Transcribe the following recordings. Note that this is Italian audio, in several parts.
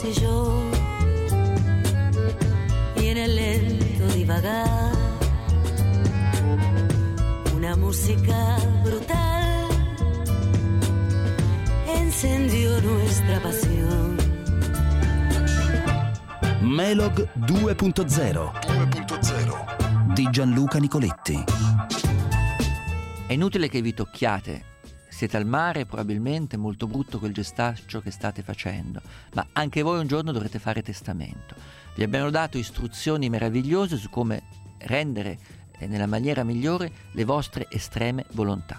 fossi yo y en el lento divagar una música brutal encendió nuestra pasión. Melog 2.0 di Gianluca Nicoletti. È inutile che vi tocchiate. Siete al mare, probabilmente è molto brutto quel gestaccio che state facendo, ma anche voi un giorno dovrete fare testamento. Vi abbiamo dato istruzioni meravigliose su come rendere nella maniera migliore le vostre estreme volontà.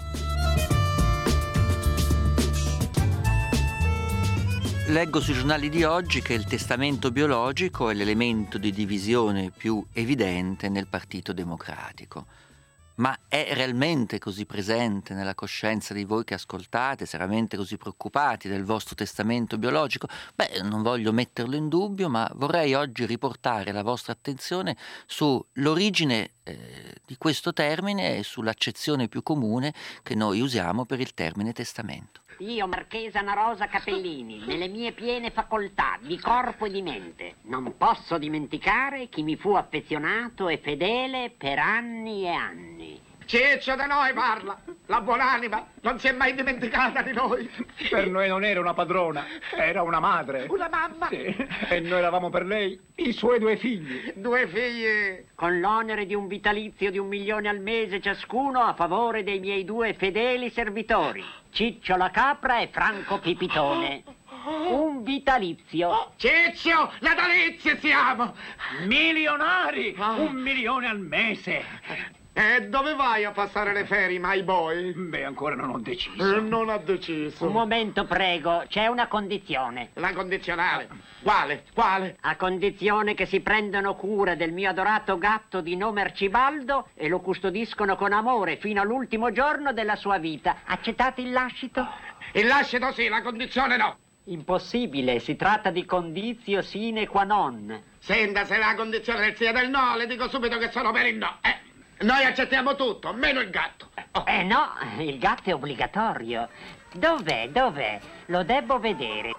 Leggo sui giornali di oggi che il testamento biologico è l'elemento di divisione più evidente nel Partito Democratico. Ma è realmente così presente nella coscienza di voi che ascoltate, seriamente così preoccupati del vostro testamento biologico? Non voglio metterlo in dubbio, ma vorrei oggi riportare la vostra attenzione sull'origine di questo termine e sull'accezione più comune che noi usiamo per il termine testamento. Io, Marchesa Ana Rosa Capellini, nelle mie piene facoltà di corpo e di mente, non posso dimenticare chi mi fu affezionato e fedele per anni e anni. Ciccio da noi parla, la buonanima non si è mai dimenticata di noi. Per noi non era una padrona, era una madre. Una mamma? Sì, e noi eravamo per lei i suoi 2 figli. 2 figli. Con l'onere di un vitalizio di 1 milione al mese ciascuno a favore dei miei 2 fedeli servitori, Ciccio la Capra e Franco Pipitone. Un vitalizio. Ciccio, natalizi siamo. Milionari, 1 milione al mese. E dove vai a passare le ferie, my boy? Ancora non ho deciso. Non ha deciso. Un momento, prego, c'è una condizione. La condizionale? Quale? Quale? A condizione che si prendano cura del mio adorato gatto di nome Arcibaldo e lo custodiscono con amore fino all'ultimo giorno della sua vita. Accettate il lascito? Il lascito sì, la condizione no. Impossibile, si tratta di condizio sine qua non. Senta, se la condizione del sì e del no, le dico subito che sono per il no. Noi accettiamo tutto, meno il gatto. No, il gatto è obbligatorio. Dov'è? Lo debbo vedere.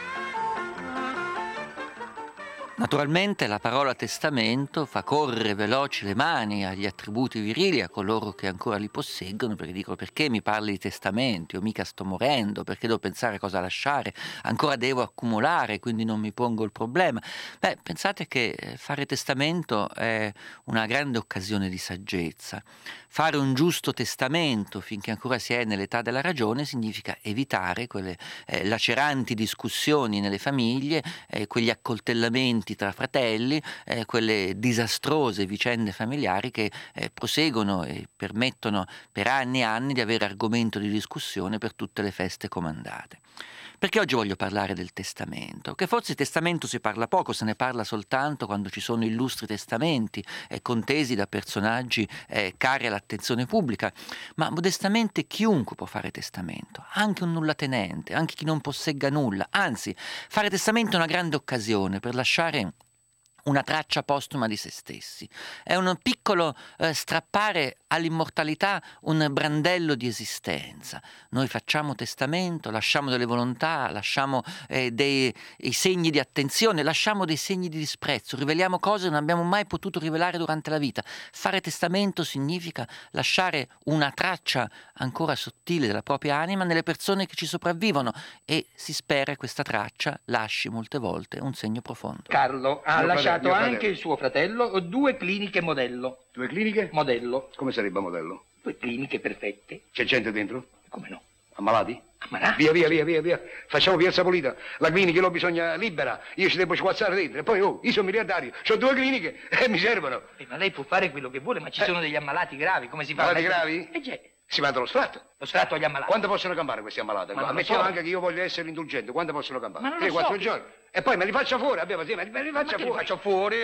Naturalmente la parola testamento fa correre veloci le mani agli attributi virili, a coloro che ancora li posseggono, perché dicono: perché mi parli di testamento? Io mica sto morendo, perché devo pensare a cosa lasciare? Ancora devo accumulare, quindi non mi pongo il problema. Pensate che fare testamento è una grande occasione di saggezza. Fare un giusto testamento finché ancora si è nell'età della ragione significa evitare quelle laceranti discussioni nelle famiglie, quegli accoltellamenti tra fratelli, quelle disastrose vicende familiari che proseguono e permettono per anni e anni di avere argomento di discussione per tutte le feste comandate. Perché oggi voglio parlare del testamento? Che forse il testamento si parla poco, se ne parla soltanto quando ci sono illustri testamenti contesi da personaggi cari all'attenzione pubblica, ma modestamente chiunque può fare testamento, anche un nullatenente, anche chi non possegga nulla. Anzi, fare testamento è una grande occasione per lasciare una traccia postuma di se stessi. È un piccolo strappare all'immortalità un brandello di esistenza. Noi facciamo testamento, lasciamo delle volontà, lasciamo dei segni di attenzione, lasciamo dei segni di disprezzo, riveliamo cose che non abbiamo mai potuto rivelare durante la vita. Fare testamento significa lasciare una traccia ancora sottile della propria anima nelle persone che ci sopravvivono, e si spera che questa traccia lasci molte volte un segno profondo. Carlo ha lasciato mio fratello. anche il suo fratello 2 cliniche modello. 2 cliniche? Modello. Come sarebbe modello? 2 cliniche perfette. C'è gente dentro? Come no? Ammalati? Ammalati? Via. Facciamo Piazza Pulita. La clinica l'ho bisogna libera. Io ci devo sguazzare dentro. E poi, io sono miliardario. Ho 2 cliniche e mi servono. Ma lei può fare quello che vuole, ma ci sono degli ammalati gravi. Come si fa? Malati gravi? Già. Si manda lo sfratto. Lo sfratto agli ammalati. Quando possono campare questi ammalati? Ma non lo Ammettiamo so. anche che io voglio essere indulgente. Quando possono campare? Ma non 3, lo 4 so. giorni. E poi me li faccia fuori. Me li faccia Li fuori. faccio fuori.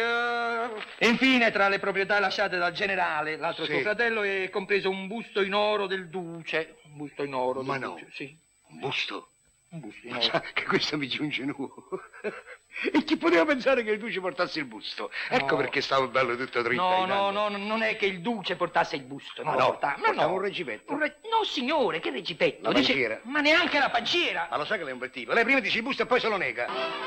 E infine, tra le proprietà lasciate dal generale, l'altro Sì. suo fratello, è compreso un busto in oro del duce. Un busto in oro Ma del no. duce, sì. Un busto? Un busto in Ma oro. sa che questo mi giunge nuovo. E chi poteva pensare che il duce portasse il busto? Ecco perché stavo bello tutto dritto. No, non è che il duce portasse il busto. Ma no, portava un recipetto. No, signore, che recipetto? La panciera. Ma neanche la panciera. Ma lo sa che lei è un bel tipo. Lei prima dice il busto e poi se lo nega.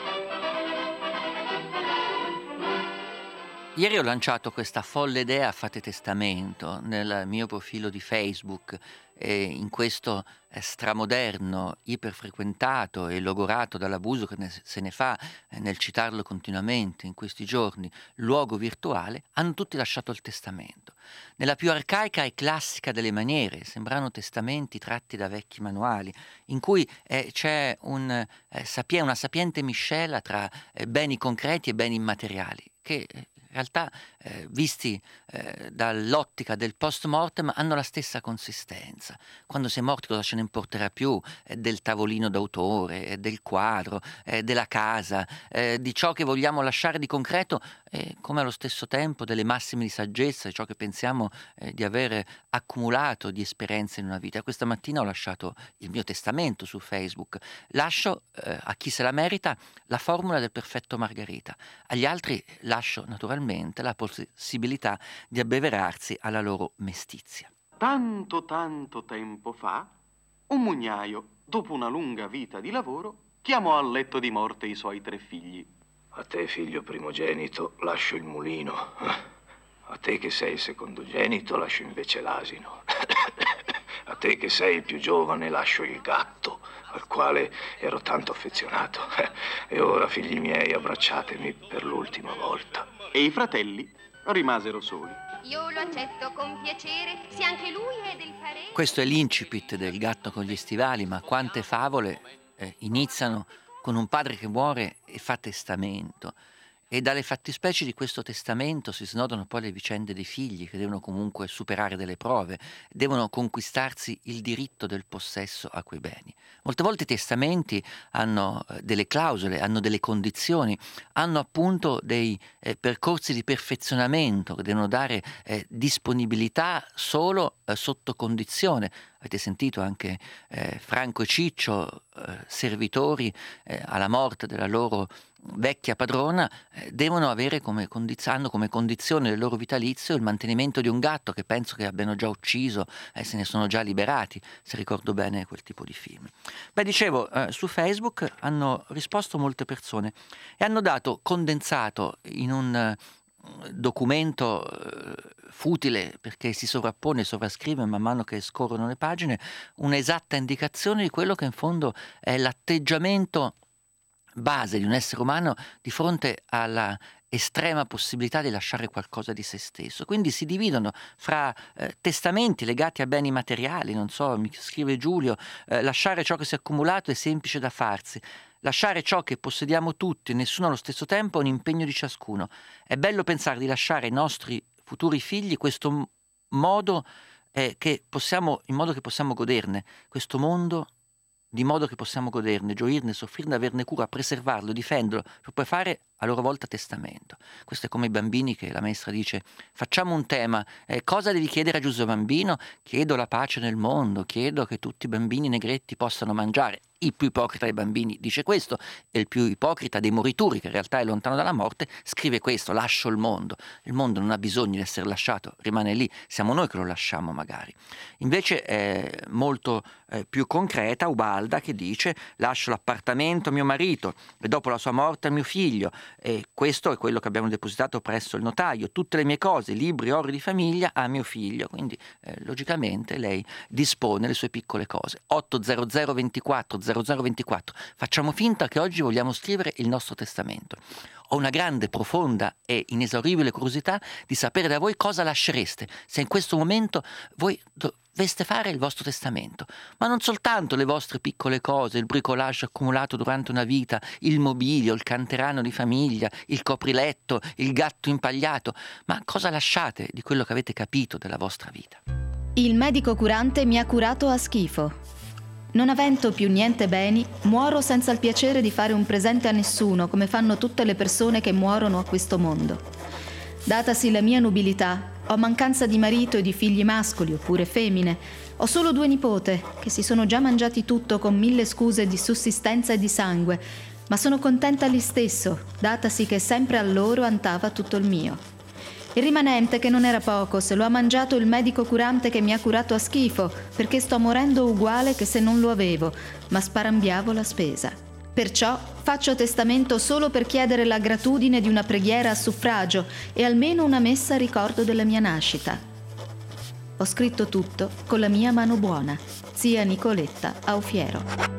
Ieri ho lanciato questa folle idea Fate testamento nel mio profilo di Facebook e in questo stramoderno, iperfrequentato e logorato dall'abuso che se ne fa nel citarlo continuamente in questi giorni, luogo virtuale, hanno tutti lasciato il testamento. Nella più arcaica e classica delle maniere, sembrano testamenti tratti da vecchi manuali, in cui c'è una sapiente miscela tra beni concreti e beni immateriali, che in realtà, visti dall'ottica del post-mortem, hanno la stessa consistenza. Quando sei morto cosa ce ne importerà più del tavolino d'autore, del quadro, della casa, di ciò che vogliamo lasciare di concreto, come allo stesso tempo delle massime di saggezza, di ciò che pensiamo di aver accumulato di esperienze in una vita. Questa mattina ho lasciato il mio testamento su Facebook. Lascio a chi se la merita la formula del perfetto Margherita. Agli altri lascio naturalmente la possibilità di abbeverarsi alla loro mestizia. Tanto tempo fa, un mugnaio, dopo una lunga vita di lavoro, chiamò al letto di morte i suoi 3 figli. A te, figlio primogenito, lascio il mulino. A te che sei il secondogenito, lascio invece l'asino. A te che sei il più giovane, lascio il gatto, al quale ero tanto affezionato. E ora, figli miei, abbracciatemi per l'ultima volta. E i fratelli rimasero soli. Io lo accetto con piacere, se anche lui è del parere. Questo è l'incipit del Gatto con gli stivali, ma quante favole iniziano con un padre che muore e fa testamento. E dalle fattispecie di questo testamento si snodano poi le vicende dei figli, che devono comunque superare delle prove, devono conquistarsi il diritto del possesso a quei beni. Molte volte i testamenti hanno delle clausole, hanno delle condizioni, hanno appunto dei percorsi di perfezionamento che devono dare disponibilità solo sotto condizione. Avete sentito anche Franco e Ciccio, servitori alla morte della loro vecchia padrona, devono avere hanno come condizione del loro vitalizio il mantenimento di un gatto che penso che abbiano già ucciso e se ne sono già liberati, se ricordo bene quel tipo di film. Beh, dicevo, su Facebook hanno risposto molte persone e hanno dato condensato in un documento futile perché si sovrappone e sovrascrive man mano che scorrono le pagine un'esatta indicazione di quello che in fondo è l'atteggiamento base di un essere umano di fronte alla estrema possibilità di lasciare qualcosa di se stesso. Quindi si dividono fra testamenti legati a beni materiali, non so, mi scrive Giulio, lasciare ciò che si è accumulato è semplice da farsi. Lasciare ciò che possediamo tutti e nessuno allo stesso tempo è un impegno di ciascuno. È bello pensare di lasciare ai nostri futuri figli questo modo in modo che possiamo goderne, questo mondo di modo che possiamo goderne, gioirne, soffrirne, averne cura, preservarlo, difenderlo, per poi fare a loro volta testamento. Questo è come i bambini che la maestra dice: facciamo un tema, cosa devi chiedere a Giuseppe Bambino? Chiedo la pace nel mondo, chiedo che tutti i bambini negretti possano mangiare. Il più ipocrita dei bambini dice questo, e il più ipocrita dei morituri, che in realtà è lontano dalla morte, scrive questo: lascio il mondo. Il mondo non ha bisogno di essere lasciato, rimane lì, siamo noi che lo lasciamo magari. Invece è molto più concreta Ubalda, che dice: lascio l'appartamento a mio marito e dopo la sua morte a mio figlio, e questo è quello che abbiamo depositato presso il notaio, tutte le mie cose, libri, oro di famiglia a mio figlio. Quindi logicamente lei dispone le sue piccole cose. 800 24 0024. Facciamo finta che oggi vogliamo scrivere il nostro testamento. Ho una grande, profonda e inesauribile curiosità di sapere da voi cosa lascereste se in questo momento voi doveste fare il vostro testamento, ma non soltanto le vostre piccole cose, il bricolage accumulato durante una vita, il mobilio, il canterano di famiglia, il copriletto, il gatto impagliato, ma cosa lasciate di quello che avete capito della vostra vita. Il medico curante mi ha curato a schifo. Non avendo più niente beni, muoro senza il piacere di fare un presente a nessuno, come fanno tutte le persone che muorono a questo mondo. Datasi la mia nubilità, ho mancanza di marito e di figli mascoli oppure femmine. Ho solo 2 nipote, che si sono già mangiati tutto con 1000 scuse di sussistenza e di sangue, ma sono contenta lì stesso, datasi che sempre a loro antava tutto il mio. Il rimanente, che non era poco, se lo ha mangiato il medico curante che mi ha curato a schifo, perché sto morendo uguale che se non lo avevo, ma sparambiavo la spesa. Perciò faccio testamento solo per chiedere la gratitudine di una preghiera a suffragio e almeno una messa a ricordo della mia nascita. Ho scritto tutto con la mia mano buona. Zia Nicoletta Aufiero.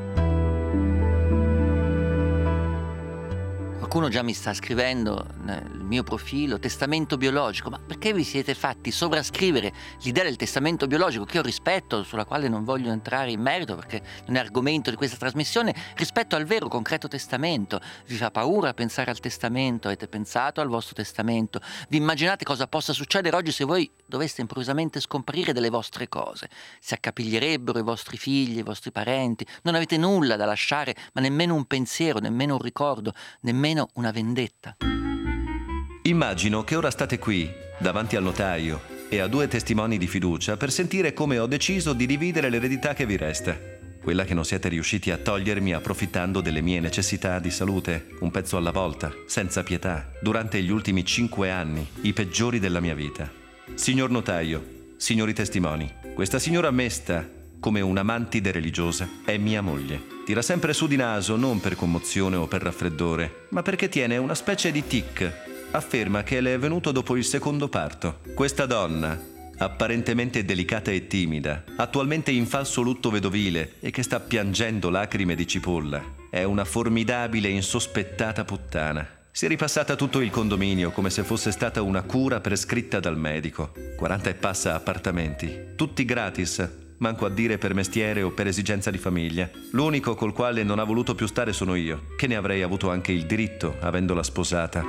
Qualcuno già mi sta scrivendo nel mio profilo testamento biologico, ma perché vi siete fatti sovrascrivere l'idea del testamento biologico, che io rispetto, sulla quale non voglio entrare in merito perché non è argomento di questa trasmissione, rispetto al vero concreto testamento? Vi fa paura pensare al testamento? Avete pensato al vostro testamento? Vi immaginate cosa possa succedere oggi se voi doveste improvvisamente scomparire delle vostre cose? Si accapiglierebbero i vostri figli, i vostri parenti, non avete nulla da lasciare, ma nemmeno un pensiero, nemmeno un ricordo, nemmeno una vendetta. Immagino che ora state qui, davanti al notaio e a 2 testimoni di fiducia, per sentire come ho deciso di dividere l'eredità che vi resta. Quella che non siete riusciti a togliermi approfittando delle mie necessità di salute, un pezzo alla volta, senza pietà, durante gli ultimi 5 anni, i peggiori della mia vita. Signor notaio, signori testimoni, questa signora mesta, come una mantide religiosa, è mia moglie. Tira sempre su di naso non per commozione o per raffreddore, ma perché tiene una specie di tic. Afferma che le è venuto dopo il secondo parto. Questa donna, apparentemente delicata e timida, attualmente in falso lutto vedovile e che sta piangendo lacrime di cipolla, è una formidabile e insospettata puttana. Si è ripassata tutto il condominio come se fosse stata una cura prescritta dal medico. 40 e passa appartamenti, tutti gratis, manco a dire per mestiere o per esigenza di famiglia. L'unico col quale non ha voluto più stare sono io, che ne avrei avuto anche il diritto, avendola sposata.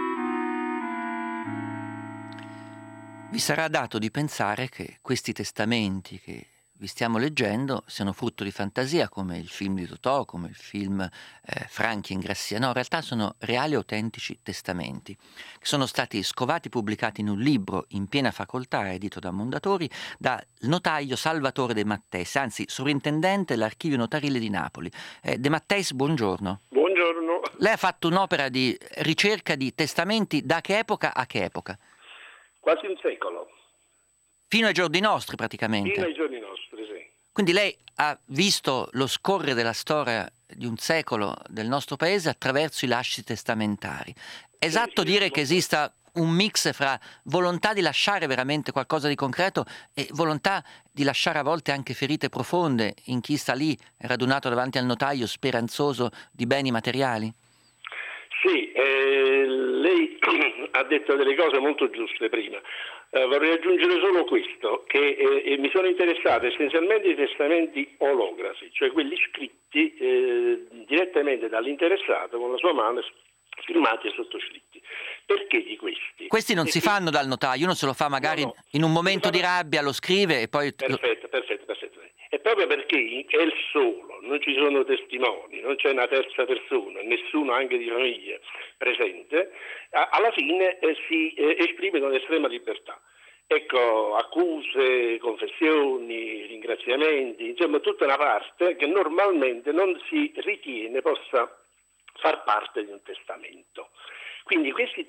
Vi sarà dato di pensare che questi testamenti che vi stiamo leggendo siano frutto di fantasia, come il film di Totò, come il film Franchi in Grassia. No, in realtà sono reali e autentici testamenti che sono stati scovati e pubblicati in un libro in piena facoltà, edito da Mondadori, dal notaio Salvatore De Matteis, anzi sovrintendente dell'archivio notarile di Napoli. De Matteis, buongiorno. Buongiorno. Lei ha fatto un'opera di ricerca di testamenti da che epoca a che epoca? Quasi un secolo. Fino ai giorni nostri, praticamente. Fino ai giorni nostri, sì. Quindi lei ha visto lo scorrere della storia di un secolo del nostro paese attraverso i lasciti testamentari. È esatto dire che esista un mix fra volontà di lasciare veramente qualcosa di concreto e volontà di lasciare a volte anche ferite profonde in chi sta lì radunato davanti al notaio speranzoso di beni materiali? Sì, lei ha detto delle cose molto giuste prima. Vorrei aggiungere solo questo, che mi sono interessato essenzialmente ai testamenti olografi, cioè quelli scritti direttamente dall'interessato con la sua mano, firmati e sottoscritti. Perché di questi? Questi non si fanno dal notaio, uno se lo fa magari in un momento di rabbia, lo scrive e poi... Perfetto. E proprio perché è il solo, non ci sono testimoni, non c'è una terza persona, nessuno anche di famiglia presente, alla fine si esprime con estrema libertà. Ecco, accuse, confessioni, ringraziamenti, insomma tutta una parte che normalmente non si ritiene possa far parte di un testamento. Quindi in questi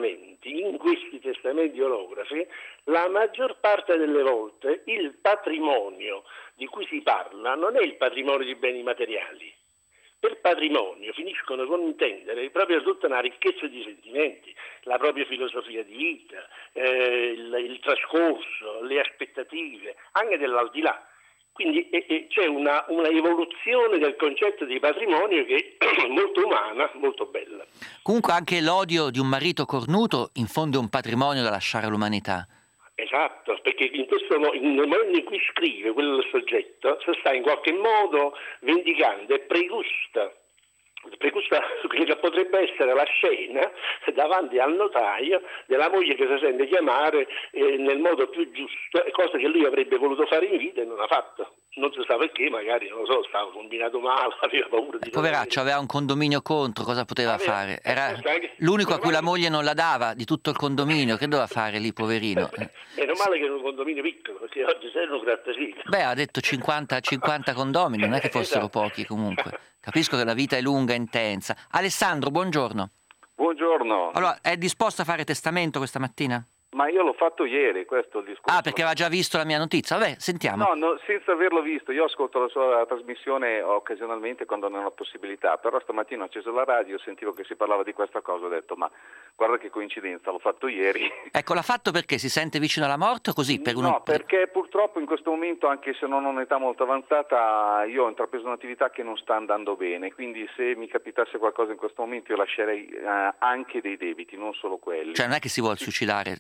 testamenti olografi, la maggior parte delle volte il patrimonio di cui si parla non è il patrimonio di beni materiali. Per patrimonio finiscono con intendere proprio tutta una ricchezza di sentimenti, la propria filosofia di vita, il trascorso, le aspettative, anche dell'aldilà. Quindi c'è una evoluzione del concetto di patrimonio che è molto umana, molto bella. Comunque anche l'odio di un marito cornuto in fondo è un patrimonio da lasciare all'umanità. Esatto, perché nel momento in cui scrive quel soggetto si sta in qualche modo vendicando e pregusta quella che potrebbe essere la scena davanti al notaio della moglie che si sente chiamare nel modo più giusto, cosa che lui avrebbe voluto fare in vita e non ha fatto. Non si sa perché, magari, non lo so, stava combinato male, aveva paura di... Poveraccio, aveva un condominio contro, cosa poteva fare? Era l'unico a cui la moglie non la dava di tutto il condominio, che doveva fare lì, poverino? Meno male che era un condominio piccolo, che oggi sei un grattacielo. Beh, ha detto 50 condomini, non è che fossero pochi comunque. Capisco che la vita è lunga e intensa. Alessandro, buongiorno. Buongiorno. Allora, è disposto a fare testamento questa mattina? Ma io l'ho fatto ieri, questo è il discorso. Ah, perché aveva già visto la mia notizia? Vabbè, sentiamo. No, senza averlo visto. Io ascolto la sua trasmissione occasionalmente quando non ho la possibilità, però stamattina ho acceso la radio, sentivo che si parlava di questa cosa, ho detto ma guarda che coincidenza, l'ho fatto ieri. Ecco, l'ha fatto perché si sente vicino alla morte o così? No, perché purtroppo in questo momento, anche se non ho un'età molto avanzata, io ho intrapreso un'attività che non sta andando bene, quindi se mi capitasse qualcosa in questo momento io lascerei anche dei debiti, non solo quelli. Cioè non è che si vuole suicidare?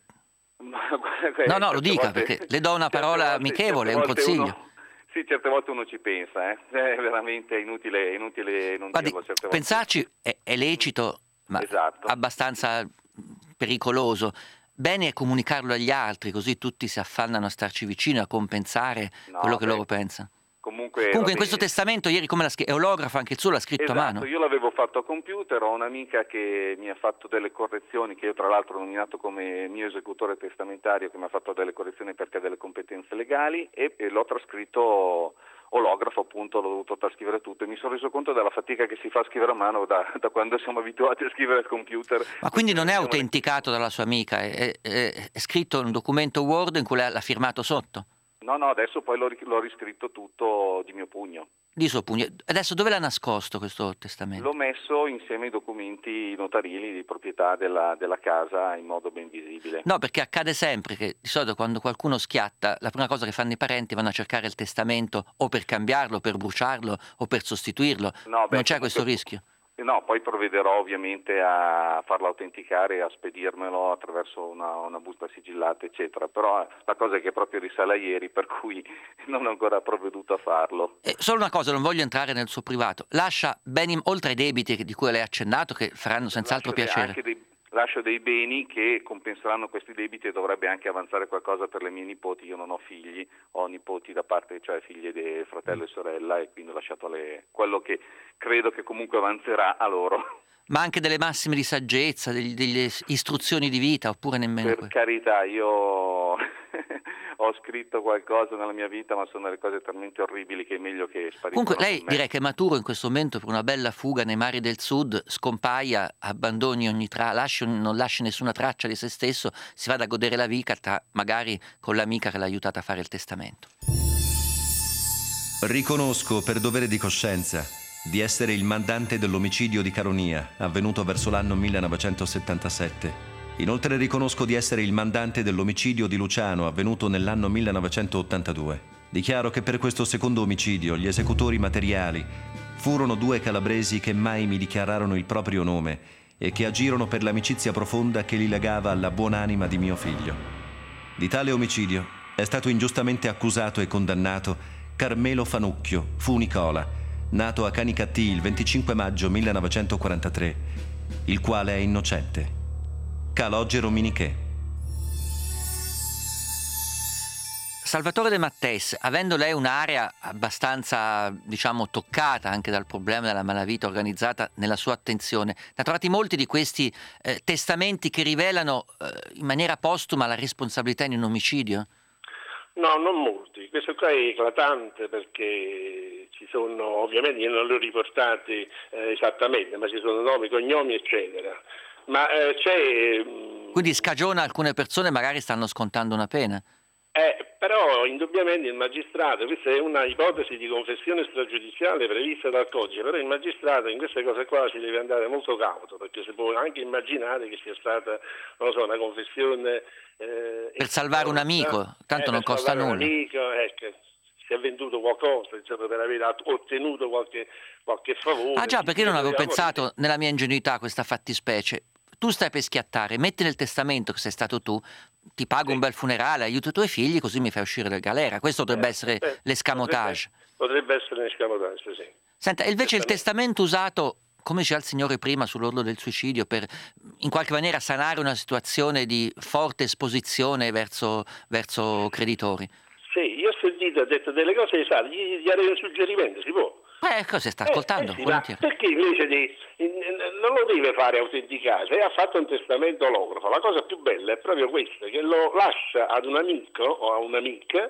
No, lo dica, perché le do una parola amichevole, un consiglio. Sì, certe volte uno ci pensa, è veramente inutile non dirlo certe volte. Pensarci è lecito, ma esatto. Abbastanza pericoloso. Bene è comunicarlo agli altri, così tutti si affannano a starci vicino, a compensare quello che loro pensano. Comunque in questo testamento ieri come è olografo, anche il suo l'ha scritto a mano. Io l'avevo fatto a computer, ho un'amica che mi ha fatto delle correzioni, che io tra l'altro ho nominato come mio esecutore testamentario, che mi ha fatto delle correzioni perché ha delle competenze legali e l'ho trascritto olografo, appunto, l'ho dovuto trascrivere tutto e mi sono reso conto della fatica che si fa a scrivere a mano da quando siamo abituati a scrivere al computer. Ma quindi non è autenticato dalla sua amica, è scritto in un documento Word in cui l'ha firmato sotto? No, adesso poi l'ho riscritto tutto di mio pugno. Di suo pugno. Adesso dove l'ha nascosto questo testamento? L'ho messo insieme ai documenti notarili di proprietà della casa in modo ben visibile. No, perché accade sempre che di solito quando qualcuno schiatta, la prima cosa che fanno i parenti vanno a cercare il testamento o per cambiarlo, per bruciarlo o per sostituirlo. Non c'è questo rischio? No, poi provvederò ovviamente a farlo autenticare e a spedirmelo attraverso una busta sigillata, eccetera. Però la cosa è che proprio risale a ieri, per cui non ho ancora provveduto a farlo. Solo una cosa, non voglio entrare nel suo privato. Lascia beni, oltre ai debiti di cui lei ha accennato, che faranno senz'altro piacere. Lascio dei beni che compenseranno questi debiti e dovrebbe anche avanzare qualcosa per le mie nipoti. Io non ho figli, ho nipoti da parte, cioè figlie di fratello e sorella, e quindi ho lasciato quello che credo che comunque avanzerà a loro. Ma anche delle massime di saggezza, delle istruzioni di vita, oppure nemmeno Per carità, io ho scritto qualcosa nella mia vita, ma sono delle cose talmente orribili che è meglio che spariscano. Comunque lei direi che è maturo in questo momento per una bella fuga nei mari del sud, scompaia, abbandoni ogni non lasci nessuna traccia di se stesso, si vada a godere la vita, magari con l'amica che l'ha aiutata a fare il testamento. Riconosco per dovere di coscienza di essere il mandante dell'omicidio di Caronia, avvenuto verso l'anno 1977. Inoltre riconosco di essere il mandante dell'omicidio di Luciano, avvenuto nell'anno 1982. Dichiaro che per questo secondo omicidio gli esecutori materiali furono 2 calabresi che mai mi dichiararono il proprio nome e che agirono per l'amicizia profonda che li legava alla buonanima di mio figlio. Di tale omicidio è stato ingiustamente accusato e condannato Carmelo Fanucchio, fu Nicola, nato a Canicattì il 25 maggio 1943, il quale è innocente. Calogero Miniché. Salvatore De Matteis, avendo lei un'area abbastanza, toccata anche dal problema della malavita organizzata nella sua attenzione, ne ha trovati molti di questi testamenti che rivelano in maniera postuma la responsabilità in un omicidio? No, non molti. Questo qua è eclatante perché ci sono, ovviamente io non li ho riportati esattamente, ma ci sono nomi, cognomi, eccetera. Ma c'è... Quindi scagiona alcune persone, magari stanno scontando una pena. Però indubbiamente il magistrato, questa è una ipotesi di confessione stragiudiziale prevista dal codice, però il magistrato in queste cose qua ci deve andare molto cauto, perché si può anche immaginare che sia stata, non so, una confessione... per salvare un amico, tanto non costa nulla. Un amico, si è venduto qualcosa, per aver ottenuto qualche favore. Ah già, perché io non avevo pensato nella mia ingenuità a questa fattispecie. Tu stai per schiattare, metti nel testamento che sei stato tu, ti pago un bel funerale, aiuto i tuoi figli, così mi fai uscire dal galera. Questo dovrebbe essere l'escamotage. Potrebbe essere l'escamotage, sì. Senta, invece il testamento usato, come diceva il signore prima, sull'orlo del suicidio, per in qualche maniera sanare una situazione di forte esposizione verso creditori. Sì, io ho sentito, ha detto delle cose esatte, gli darei un suggerimento, si può? Cosa sta ascoltando? Sì, perché invece non lo deve fare autenticare, se ha fatto un testamento olografo, la cosa più bella è proprio questa, che lo lascia ad un amico o a un'amica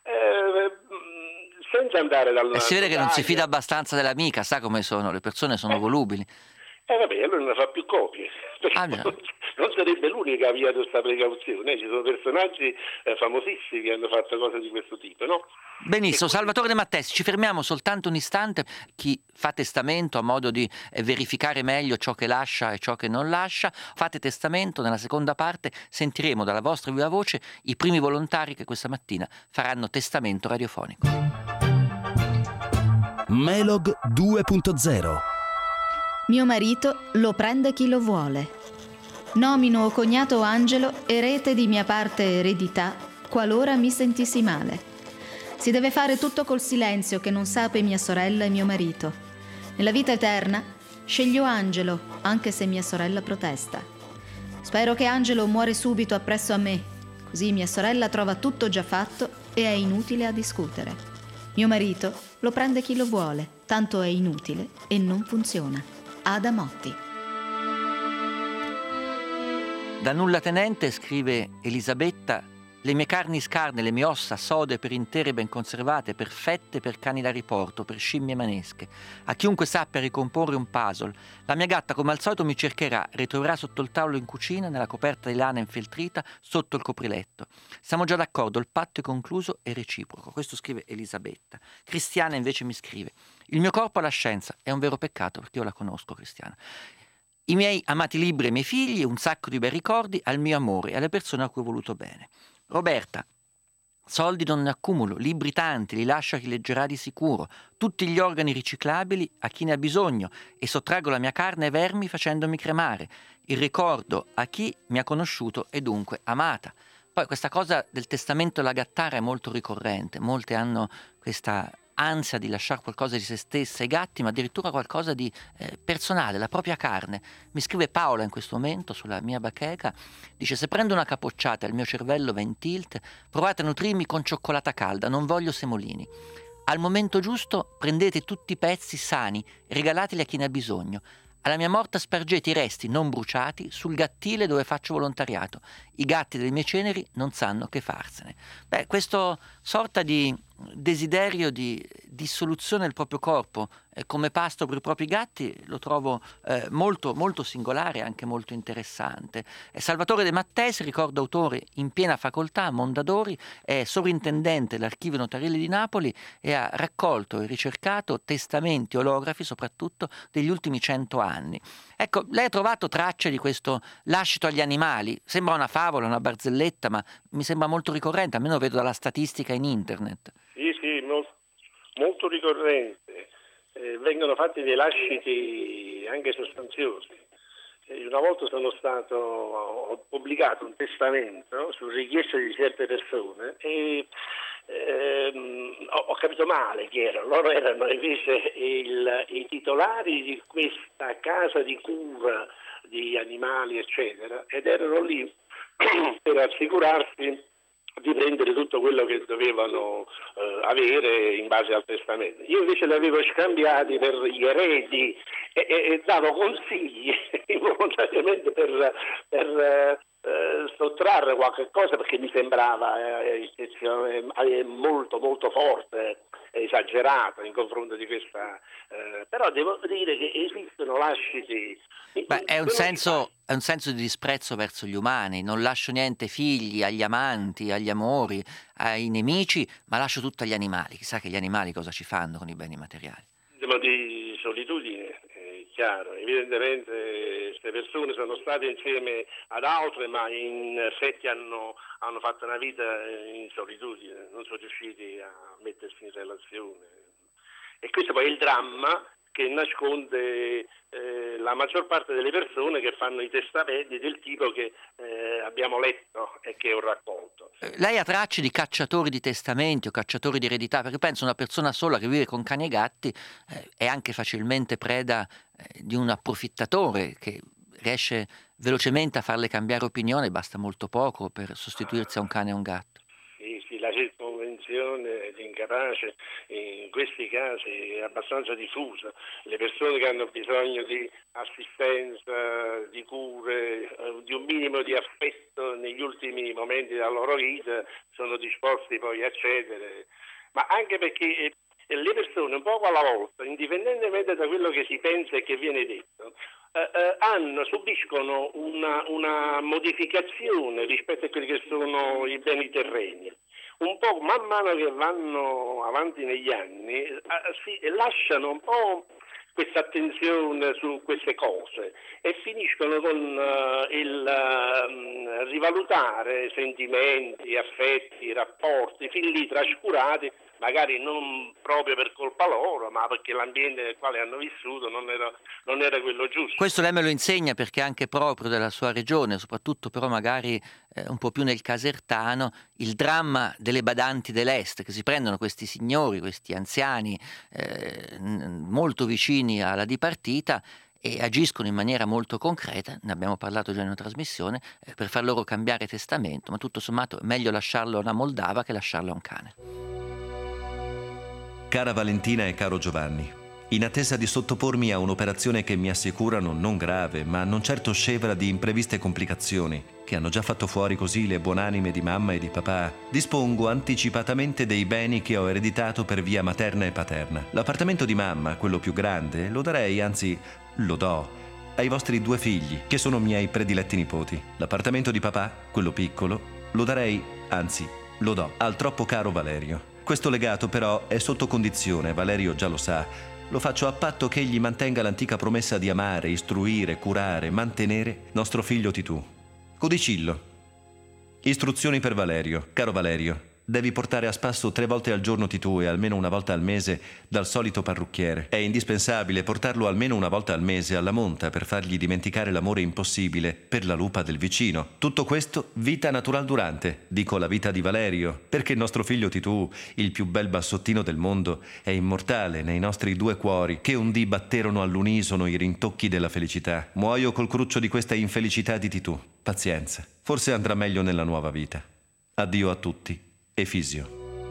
senza andare dal... E si vede che non si fida abbastanza dell'amica, sa come sono, le persone sono volubili. Vabbè, allora ne fa più copie. Non sarebbe l'unica via di questa precauzione. Ci sono personaggi famosissimi che hanno fatto cose di questo tipo, no? Benissimo, Salvatore De Mattesi, ci fermiamo soltanto un istante. Chi fa testamento ha modo di verificare meglio ciò che lascia e ciò che non lascia. Fate testamento, nella seconda parte sentiremo dalla vostra viva voce i primi volontari che questa mattina faranno testamento radiofonico. Melog 2.0. Mio marito lo prende chi lo vuole. Nomino cognato Angelo erede di mia parte eredità, qualora mi sentissi male. Si deve fare tutto col silenzio che non sape mia sorella e mio marito. Nella vita eterna sceglio Angelo, anche se mia sorella protesta. Spero che Angelo muore subito appresso a me, così mia sorella trova tutto già fatto e è inutile a discutere. Mio marito lo prende chi lo vuole, tanto è inutile e non funziona. Ada Motti. Da nullatenente, scrive Elisabetta, le mie carni scarne, le mie ossa sode per intere ben conservate, perfette per cani da riporto, per scimmie manesche. A chiunque sappia ricomporre un puzzle, la mia gatta come al solito mi cercherà, ritroverà sotto il tavolo in cucina, nella coperta di lana infeltrita, sotto il copriletto. Siamo già d'accordo, il patto è concluso e reciproco. Questo scrive Elisabetta. Cristiana invece mi scrive, il mio corpo alla scienza è un vero peccato, perché io la conosco, Cristiana. I miei amati libri e i miei figli, un sacco di bei ricordi al mio amore e alle persone a cui ho voluto bene. Roberta, soldi non ne accumulo, libri tanti, li lascio a chi leggerà di sicuro, tutti gli organi riciclabili a chi ne ha bisogno e sottraggo la mia carne ai vermi facendomi cremare, il ricordo a chi mi ha conosciuto e dunque amata. Poi questa cosa del testamento della gattara è molto ricorrente, molte hanno questa ansia di lasciare qualcosa di se stessa ai gatti, ma addirittura qualcosa di personale, la propria carne. Mi scrive Paola in questo momento sulla mia bacheca, dice: se prendo una capocciata e il mio cervello va in tilt, provate a nutrirmi con cioccolata calda, non voglio semolini. Al momento giusto prendete tutti i pezzi sani e regalateli a chi ne ha bisogno. Alla mia morte aspergete i resti non bruciati sul gattile dove faccio volontariato. I gatti delle mie ceneri non sanno che farsene. Beh, questo sorta di desiderio di dissoluzione del proprio corpo come pasto per i propri gatti lo trovo molto, molto singolare e anche molto interessante. Salvatore De Mattesi, ricordo autore in piena facoltà, Mondadori, è sovrintendente dell'Archivio Notarile di Napoli e ha raccolto e ricercato testamenti olografi soprattutto degli ultimi 100 anni. Ecco, lei ha trovato tracce di questo lascito agli animali? Sembra una favola, una barzelletta, ma mi sembra molto ricorrente, almeno vedo dalla statistica in internet. Sì, molto ricorrente. Vengono fatti dei lasciti anche sostanziosi. Una volta ho pubblicato un testamento su richiesta di certe persone e ho capito male chi erano. Loro erano invece i titolari di questa casa di cura di animali, eccetera, ed erano lì per assicurarsi di prendere tutto quello che dovevano avere in base al testamento. Io invece li avevo scambiati per gli eredi e davo consigli involontariamente per sottrarre qualche cosa, perché mi sembrava molto molto forte, esagerato in confronto di questa, però devo dire che esistono lasciti. Beh, è un senso di disprezzo verso gli umani. Non lascio niente ai figli, agli amanti, agli amori, ai nemici, ma lascio tutto agli animali. Chissà che gli animali cosa ci fanno con i beni materiali. Di solitudine, è chiaro. Evidentemente queste persone sono state insieme ad altre, ma in effetti hanno fatto una vita in solitudine, non sono riusciti a mettersi in relazione. E questo poi è il dramma che nasconde la maggior parte delle persone che fanno i testamenti del tipo che abbiamo letto e che ho raccolto. Lei ha tracce di cacciatori di testamenti o cacciatori di eredità? Perché penso una persona sola che vive con cani e gatti è anche facilmente preda di un approfittatore che riesce velocemente a farle cambiare opinione, basta molto poco per sostituirsi a un cane e a un gatto. Sì, la circonvenzione attenzione incapace in questi casi è abbastanza diffusa. Le persone che hanno bisogno di assistenza, di cure, di un minimo di affetto negli ultimi momenti della loro vita sono disposti poi a cedere, ma anche perché le persone un poco alla volta, indipendentemente da quello che si pensa e che viene detto, subiscono una modificazione rispetto a quelli che sono i beni terreni. Un po' man mano che vanno avanti negli anni si lasciano un po' questa attenzione su queste cose e finiscono con il rivalutare sentimenti, affetti, rapporti, fin lì trascurati, magari non proprio per colpa loro, ma perché l'ambiente nel quale hanno vissuto non era quello giusto. Questo lei me lo insegna perché è anche proprio della sua regione, soprattutto però magari un po' più nel casertano, il dramma delle badanti dell'Est, che si prendono questi signori, questi anziani molto vicini alla dipartita e agiscono in maniera molto concreta, ne abbiamo parlato già in una trasmissione, per far loro cambiare testamento, ma tutto sommato è meglio lasciarlo a una moldava che lasciarlo a un cane. Cara Valentina e caro Giovanni, in attesa di sottopormi a un'operazione che mi assicurano non grave, ma non certo scevra di impreviste complicazioni, che hanno già fatto fuori così le buonanime di mamma e di papà, dispongo anticipatamente dei beni che ho ereditato per via materna e paterna. L'appartamento di mamma, quello più grande, lo darei, anzi lo do, ai vostri 2 figli, che sono miei prediletti nipoti. L'appartamento di papà, quello piccolo, lo darei, anzi lo do, al troppo caro Valerio. Questo legato però è sotto condizione, Valerio già lo sa. Lo faccio a patto che egli mantenga l'antica promessa di amare, istruire, curare, mantenere nostro figlio Titù. Codicillo. Istruzioni per Valerio. Caro Valerio, devi portare a spasso 3 volte al giorno Titù e almeno una volta al mese dal solito parrucchiere. È indispensabile portarlo almeno una volta al mese alla monta per fargli dimenticare l'amore impossibile per la lupa del vicino. Tutto questo vita natural durante, dico la vita di Valerio, perché il nostro figlio Titù, il più bel bassottino del mondo, è immortale nei nostri 2 cuori che un dì batterono all'unisono i rintocchi della felicità. Muoio col cruccio di questa infelicità di Titù. Pazienza, forse andrà meglio nella nuova vita. Addio a tutti. Efisio.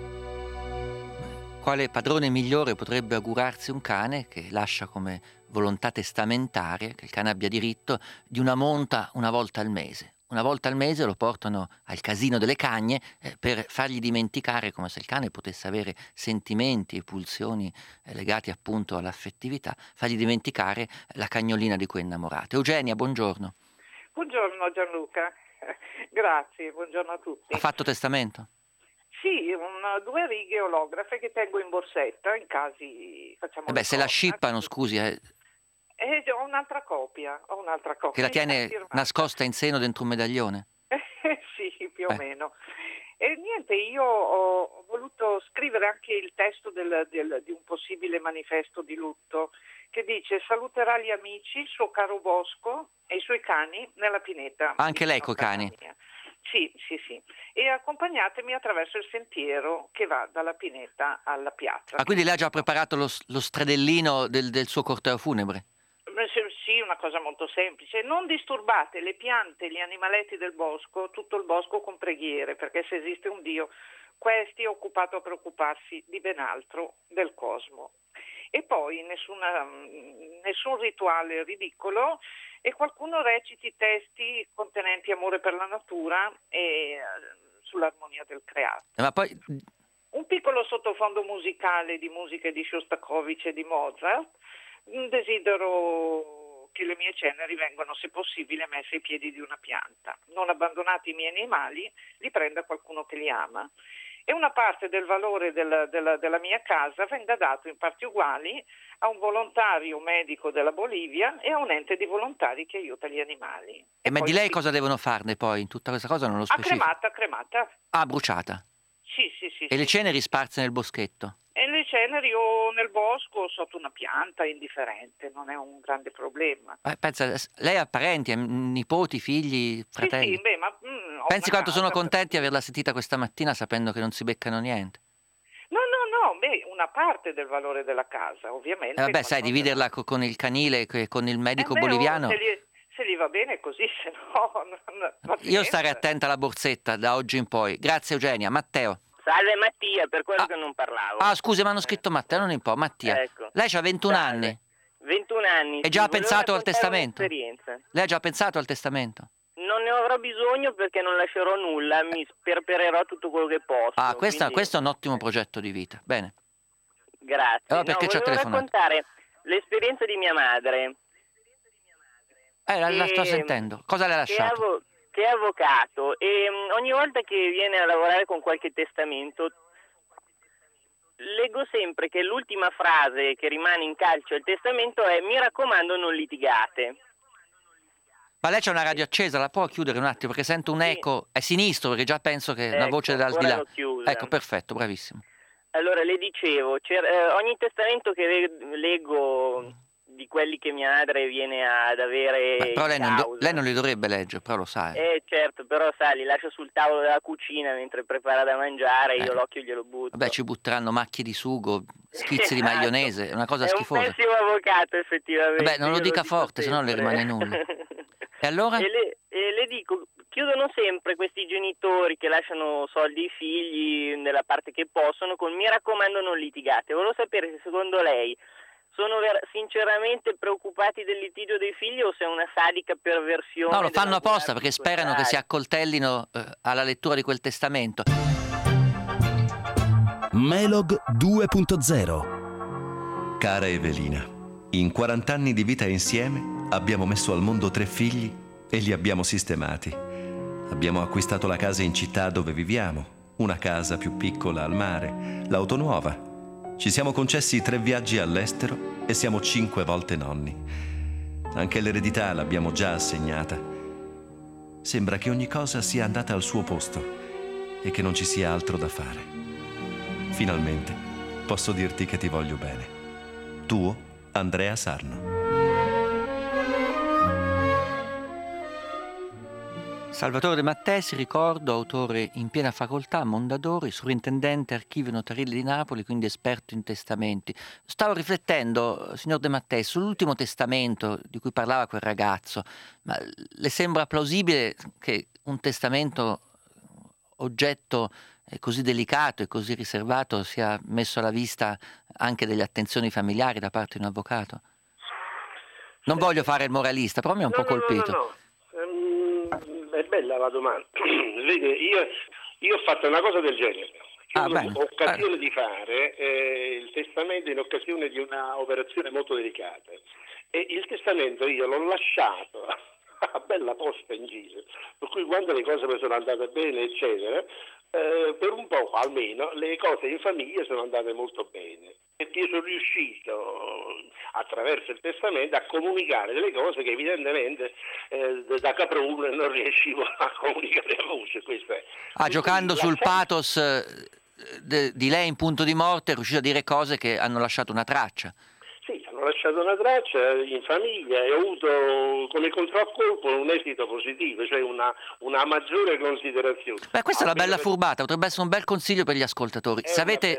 Quale padrone migliore potrebbe augurarsi un cane che lascia come volontà testamentaria che il cane abbia diritto di una monta una volta al mese? Una volta al mese lo portano al casino delle cagne per fargli dimenticare, come se il cane potesse avere sentimenti e pulsioni legati appunto all'affettività, fargli dimenticare la cagnolina di cui è innamorato. Eugenia, buongiorno. Buongiorno Gianluca, grazie, buongiorno a tutti. Ha fatto testamento? Sì, 2 righe olografe che tengo in borsetta in casi facciamo. Se la scippano, scusi. Ho un'altra copia. Che la tiene nascosta in seno dentro un medaglione? Sì, più o meno. E niente, io ho voluto scrivere anche il testo di un possibile manifesto di lutto che dice: saluterà gli amici, il suo caro Bosco e i suoi cani nella pineta. Anche lei coi cani? Sì. E accompagnatemi attraverso il sentiero che va dalla pineta alla piazza. Ah, quindi lei ha già preparato lo stradellino del suo corteo funebre? Sì, una cosa molto semplice. Non disturbate le piante e gli animaletti del bosco, tutto il bosco con preghiere, perché se esiste un Dio, questi è occupato a preoccuparsi di ben altro, del cosmo. E poi nessun rituale ridicolo, e qualcuno reciti testi contenenti amore per la natura e sull'armonia del creato. Ma poi un piccolo sottofondo musicale di musiche di Shostakovich e di Mozart. Desidero che le mie ceneri vengano, se possibile, messe ai piedi di una pianta. Non abbandonate i miei animali, li prenda qualcuno che li ama. E una parte del valore della mia casa venga dato in parti uguali a un volontario medico della Bolivia e a un ente di volontari che aiuta gli animali. Ma di lei cosa devono farne poi in tutta questa cosa? Non lo specifico. Cremata. Ah, bruciata. Sì. E le ceneri sparse nel boschetto? E le ceneri o nel bosco o sotto una pianta, indifferente, non è un grande problema. Pensa, lei ha parenti, ha nipoti, figli, fratelli? Sì, ma pensi quanto sono contenti di averla sentita questa mattina sapendo che non si beccano niente? No, una parte del valore della casa, ovviamente. Sai, dividerla con il canile, con il medico boliviano. Se gli va bene così, se no... Io starei attenta alla borsetta da oggi in poi. Grazie Eugenia. Matteo. Salve Mattia, per quello che non parlavo. Ah, scusi, mi hanno scritto Mattia, non importa. Mattia, Ecco. lei ha 21 anni. 21 anni. E già ha volevo pensato al raccontare testamento? un'esperienza. Lei ha già pensato al testamento? Non ne avrò bisogno perché non lascerò nulla, mi sperpererò tutto quello che posso. Ah, questo quindi... è un ottimo progetto di vita. Bene. Grazie. Allora perché ci ha volevo telefonato? raccontare l'esperienza di mia madre. La sto sentendo. Cosa le ha lasciato? Che è avvocato e ogni volta che viene a lavorare con qualche testamento leggo sempre che l'ultima frase che rimane in calce al testamento è: mi raccomando non litigate. Ma lei c'è una radio accesa, la può chiudere un attimo perché sento un eco, è sinistro perché già penso che è una voce dall'aldilà. l'ho chiusa. Ecco, perfetto, bravissimo. Allora le dicevo, ogni testamento che leggo di quelli che mia madre viene ad avere. Beh, però lei non li dovrebbe leggere, però lo sa. Certo, però sa, li lascia sul tavolo della cucina mentre prepara da mangiare, io l'occhio glielo butto. Vabbè, ci butteranno macchie di sugo, schizzi di maionese, è una cosa schifosa. È un pessimo avvocato effettivamente. Vabbè, non lo dica forte, sennò le rimane nulla. E allora? E le dico, chiudono sempre questi genitori che lasciano soldi ai figli nella parte che possono con mi raccomando non litigate. Volevo sapere se secondo lei sono sinceramente preoccupati del litigio dei figli o se è una sadica perversione. No, lo fanno apposta perché sperano che si accoltellino alla lettura di quel testamento. Melog 2.0. Cara Evelina, in 40 anni di vita insieme abbiamo messo al mondo 3 figli e li abbiamo sistemati. Abbiamo acquistato la casa in città dove viviamo, una casa più piccola al mare, l'auto nuova. Ci siamo concessi 3 viaggi all'estero e siamo 5 volte nonni. Anche l'eredità l'abbiamo già assegnata. Sembra che ogni cosa sia andata al suo posto e che non ci sia altro da fare. Finalmente posso dirti che ti voglio bene. Tuo, Andrea Sarno. Salvatore De Mattesi, ricordo, autore in piena facoltà, Mondadori, sovrintendente archivio notarile di Napoli, quindi esperto in testamenti. Stavo riflettendo, signor De Mattesi, sull'ultimo testamento di cui parlava quel ragazzo. Ma le sembra plausibile che un testamento oggetto così delicato e così riservato sia messo alla vista anche delle attenzioni familiari da parte di un avvocato? Non voglio fare il moralista, però mi ha un po' colpito. No. È bella la domanda. Vede, io ho fatto una cosa del genere. Ho occasione di fare il testamento in occasione di una operazione molto delicata. E il testamento io l'ho lasciato a bella posta in giro. Per cui quando le cose mi sono andate bene, eccetera, per un po' almeno le cose in famiglia sono andate molto bene. Perché io sono riuscito attraverso il testamento a comunicare delle cose che evidentemente da caprone non riuscivo a comunicare a voce. Questo è. Giocando sul pathos di lei in punto di morte è riuscito a dire cose che hanno lasciato una traccia. Sì, hanno lasciato una traccia in famiglia e ho avuto come contraccolpo un esito positivo, cioè una maggiore considerazione. Beh, questa è una bella furbata, potrebbe essere un bel consiglio per gli ascoltatori. Se avete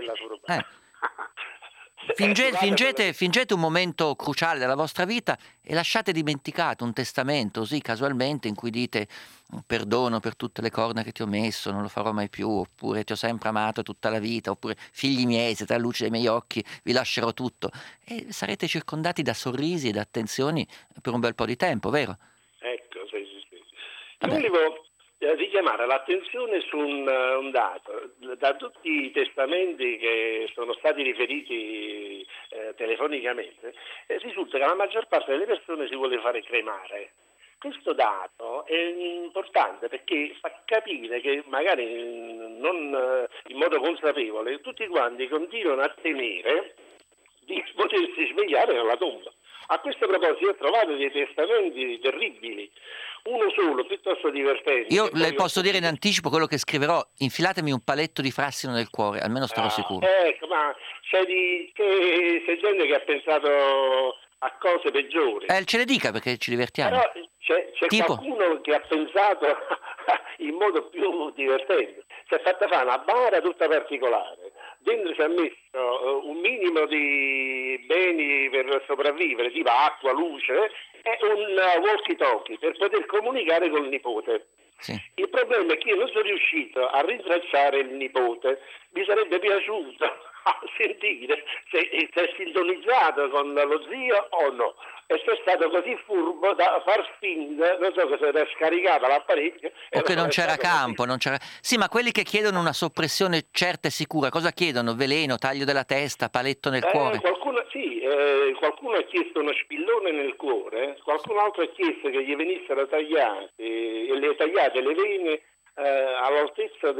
Fingete un momento cruciale della vostra vita e lasciate dimenticato un testamento così casualmente in cui dite perdono per tutte le corna che ti ho messo, non lo farò mai più, oppure ti ho sempre amato tutta la vita, oppure figli miei, siete alla luce dei miei occhi, vi lascerò tutto. E sarete circondati da sorrisi e da attenzioni per un bel po' di tempo, vero? Ecco, sì. Io volevo richiamare l'attenzione su un dato. Da tutti i testamenti che sono stati riferiti telefonicamente risulta che la maggior parte delle persone si vuole fare cremare. Questo dato è importante perché fa capire che magari non in modo consapevole tutti quanti continuano a temere di potersi svegliare nella tomba. A questo proposito ho trovato dei testamenti terribili, uno solo piuttosto divertente. Io le posso dire in anticipo quello che scriverò: infilatemi un paletto di frassino nel cuore, almeno starò sicuro. Ecco, ma c'è gente che ha pensato a cose peggiori. Ce le dica perché ci divertiamo. Però c'è qualcuno che ha pensato in modo più divertente. Si è fatta fare una bara tutta particolare. Dentro ci ha messo un minimo di beni per sopravvivere, tipo acqua, luce, e un walkie-talkie per poter comunicare col nipote. Sì. Il problema è che io non sono riuscito a rintracciare il nipote. Mi sarebbe piaciuto sentire se è sintonizzato con lo zio o no. E se è stato così furbo da far finta, non so che se era scaricata l'apparecchio. O che non c'era campo, non c'era... Sì, ma quelli che chiedono una soppressione certa e sicura, cosa chiedono? Veleno, taglio della testa, paletto nel cuore? Qualcuno ha chiesto uno spillone nel cuore, qualcun altro ha chiesto che gli venissero tagliate le vene all'altezza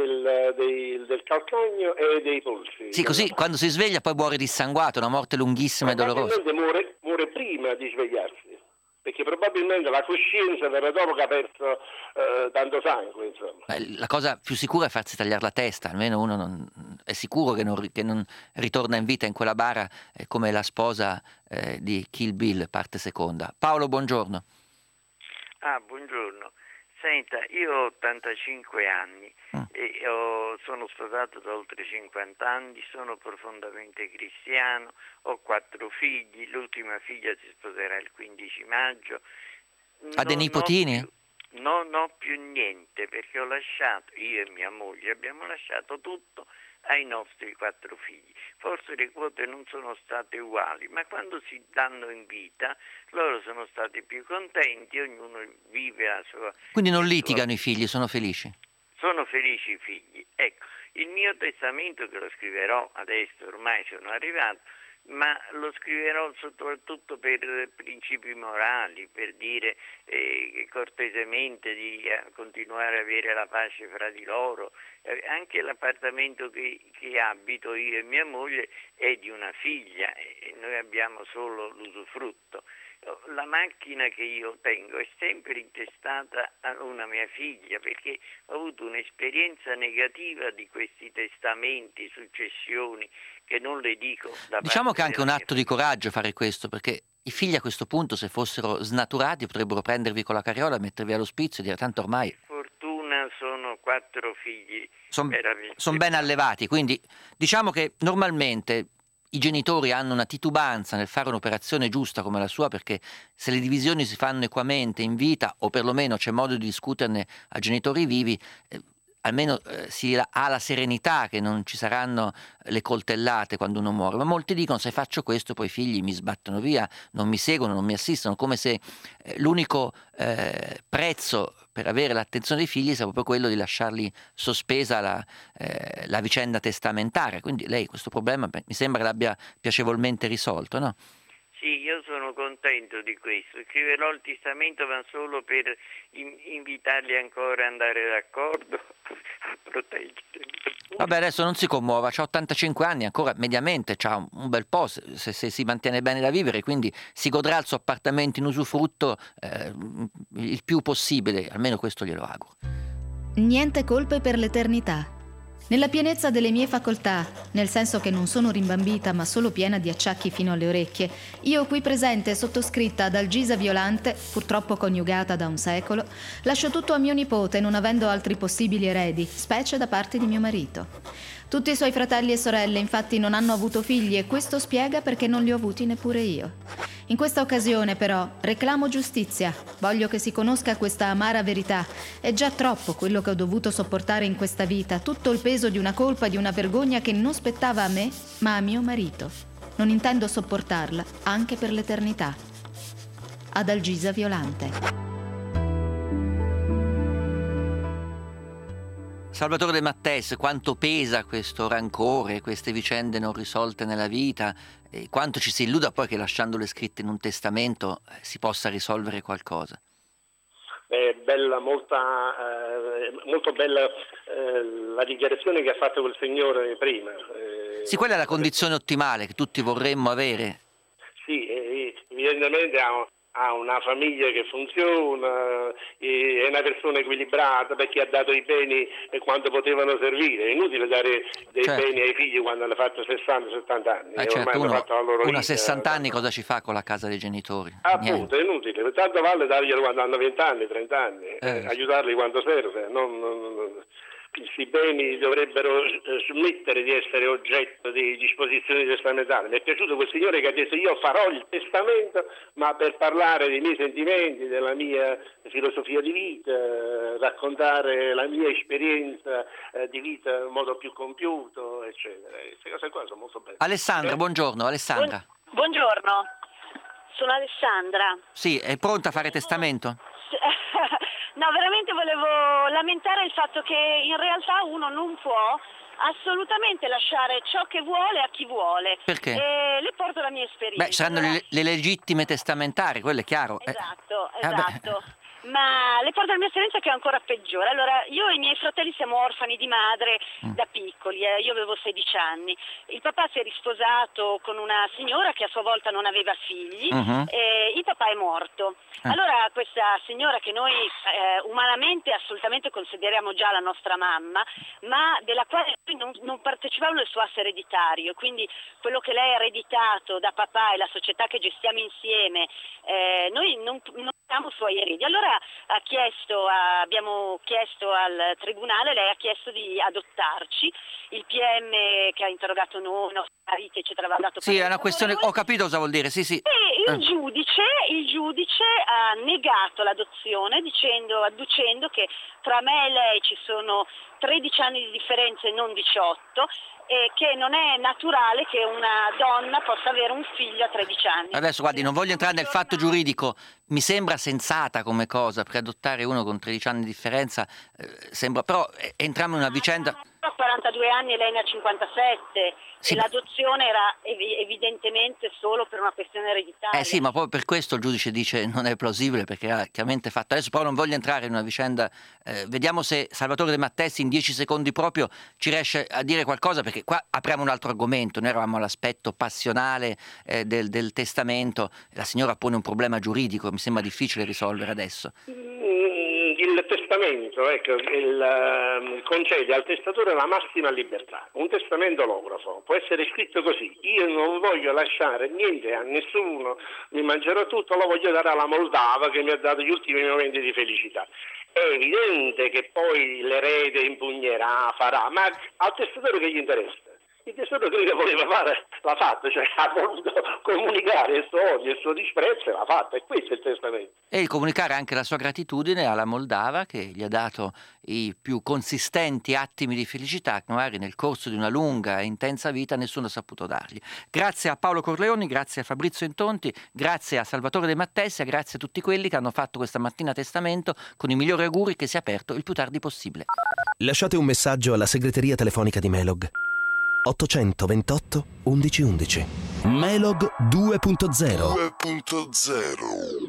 del calcagno e dei polsi. Sì, così quando si sveglia poi muore dissanguato, una morte lunghissima e dolorosa. Probabilmente muore prima di svegliarsi, perché probabilmente la coscienza verrà dopo che ha perso tanto sangue, insomma. La cosa più sicura è farsi tagliare la testa, almeno uno è sicuro che non ritorna in vita in quella bara come la sposa di Kill Bill, parte seconda. Paolo, buongiorno. Buongiorno. Senta, io ho 85 anni e sono sposato da oltre 50 anni, sono profondamente cristiano, ho 4 figli, l'ultima figlia si sposerà il 15 maggio. Ha dei nipotini? Non ho più niente perché ho lasciato, io e mia moglie abbiamo lasciato tutto ai nostri 4 figli. Forse le quote non sono state uguali, ma quando si danno in vita loro sono stati più contenti, ognuno vive la sua... Quindi non litigano i figli, sono felici? Sono felici i figli. Ecco, il mio testamento che lo scriverò adesso, ormai sono arrivato, ma lo scriverò soprattutto per principi morali, per dire cortesemente di continuare a avere la pace fra di loro. Anche l'appartamento che abito io e mia moglie è di una figlia e noi abbiamo solo l'usufrutto. La macchina che io tengo è sempre intestata a una mia figlia perché ho avuto un'esperienza negativa di questi testamenti, successioni, che non le dico da Diciamo che è anche un atto di figlia. coraggio fare questo, perché i figli a questo punto, se fossero snaturati, potrebbero prendervi con la carriola, mettervi all'ospizio e dire tanto ormai Fortuna sono 4 figli meravigliosi. sono ben allevati, quindi diciamo che normalmente i genitori hanno una titubanza nel fare un'operazione giusta come la sua, perché se le divisioni si fanno equamente in vita, o perlomeno c'è modo di discuterne a genitori vivi, almeno si ha la serenità che non ci saranno le coltellate quando uno muore. Ma molti dicono: se faccio questo poi i figli mi sbattono via, non mi seguono, non mi assistono, come se l'unico prezzo per avere l'attenzione dei figli sia proprio quello di lasciarli sospesa la vicenda testamentaria. Quindi lei questo problema mi sembra l'abbia piacevolmente risolto, no? Sì, io sono contento di questo. Scriverò il testamento ma solo per invitarli ancora ad andare d'accordo a proteggermi. Vabbè, adesso non si commuova, c'ha 85 anni, ancora mediamente c'ha un bel po', se si mantiene bene da vivere, quindi si godrà il suo appartamento in usufrutto il più possibile, almeno questo glielo auguro. Niente colpe per l'eternità. Nella pienezza delle mie facoltà, nel senso che non sono rimbambita ma solo piena di acciacchi fino alle orecchie, io qui presente, sottoscritta ad Algisa Violante, purtroppo coniugata da un secolo, lascio tutto a mio nipote non avendo altri possibili eredi, specie da parte di mio marito. Tutti i suoi fratelli e sorelle infatti non hanno avuto figli e questo spiega perché non li ho avuti neppure io. In questa occasione però reclamo giustizia, voglio che si conosca questa amara verità. È già troppo quello che ho dovuto sopportare in questa vita, tutto il peso di una colpa e di una vergogna che non spettava a me ma a mio marito. Non intendo sopportarla anche per l'eternità. Ad Algisa Violante. Salvatore De Matteis, quanto pesa questo rancore, queste vicende non risolte nella vita, e quanto ci si illuda poi che lasciandole scritte in un testamento si possa risolvere qualcosa? È bella, molto bella la dichiarazione che ha fatto quel signore prima. Sì, quella è la condizione ottimale che tutti vorremmo avere. Sì, evidentemente ha una famiglia che funziona, è una persona equilibrata perché ha dato i beni quando potevano servire. È inutile dare dei beni ai figli quando hanno fatto 60-70 anni. Certo, uno a 60 anni cosa ci fa con la casa dei genitori? Appunto, è inutile. Tanto vale darglielo quando hanno 20 anni, 30 anni, aiutarli quando serve. questi beni dovrebbero smettere di essere oggetto di disposizioni testamentali. Mi è piaciuto quel signore che ha detto io farò il testamento, ma per parlare dei miei sentimenti, della mia filosofia di vita, raccontare la mia esperienza di vita in modo più compiuto, eccetera. Queste cose qua sono molto belle. Alessandra, buongiorno. Alessandra. Buongiorno, sono Alessandra. Sì, è pronta a fare testamento? No, veramente volevo lamentare il fatto che in realtà uno non può assolutamente lasciare ciò che vuole a chi vuole. Perché? Le porto la mia esperienza. Beh, saranno le legittime testamentarie, quello è chiaro. Esatto. Ma le porto la mia esperienza che è ancora peggiore. Allora, io e i miei fratelli siamo orfani di madre da piccoli, io avevo 16 anni. Il papà si è risposato con una signora che a sua volta non aveva figli e il papà è morto. Allora questa signora che noi umanamente assolutamente consideriamo già la nostra mamma, ma della quale non partecipavamo nel suo asse ereditario, quindi quello che lei ha ereditato da papà e la società che gestiamo insieme, noi non siamo suoi eredi. Allora abbiamo chiesto al tribunale, lei ha chiesto di adottarci, il PM che ha interrogato noi, mariti, eccetera, aveva dato. Sì, è una questione, ho capito cosa vuol dire, sì. E il giudice ha negato l'adozione adducendo che tra me e lei ci sono 13 anni di differenza e non 18 e che non è naturale che una donna possa avere un figlio a 13 anni. Adesso guardi, non voglio entrare nel fatto giuridico, mi sembra sensata come cosa, perché adottare uno con 13 anni di differenza sembra, però entriamo in una vicenda. Ho 42 anni e lei ne ha 57 e l'adozione era evidentemente solo per una questione ereditaria. Sì, ma poi per questo il giudice dice non è plausibile perché ha chiaramente fatto. Adesso però non voglio entrare in una vicenda, vediamo se Salvatore De Mattesi in 10 secondi proprio ci riesce a dire qualcosa, perché qua apriamo un altro argomento, noi eravamo all'aspetto passionale del testamento, la signora pone un problema giuridico, mi sembra difficile risolvere adesso. Il testamento concede al testatore la massima libertà. Un testamento olografo può essere scritto così: io non voglio lasciare niente a nessuno, mi mangerò tutto, lo voglio dare alla Moldava che mi ha dato gli ultimi momenti di felicità. È evidente che poi l'erede impugnerà, farà, ma al testatore che gli interessa? Il tesoro quello che voleva fare l'ha fatto, cioè ha voluto comunicare il suo odio, il suo disprezzo e l'ha fatto, e questo è il testamento. E il comunicare anche la sua gratitudine alla Moldava che gli ha dato i più consistenti attimi di felicità che magari nel corso di una lunga e intensa vita nessuno ha saputo dargli. Grazie a Paolo Corleoni, grazie a Fabrizio Intonti, grazie a Salvatore De Mattesi, grazie a tutti quelli che hanno fatto questa mattina testamento con i migliori auguri che sia aperto il più tardi possibile. Lasciate un messaggio alla segreteria telefonica di Melog 828 1111. Melog 2.0.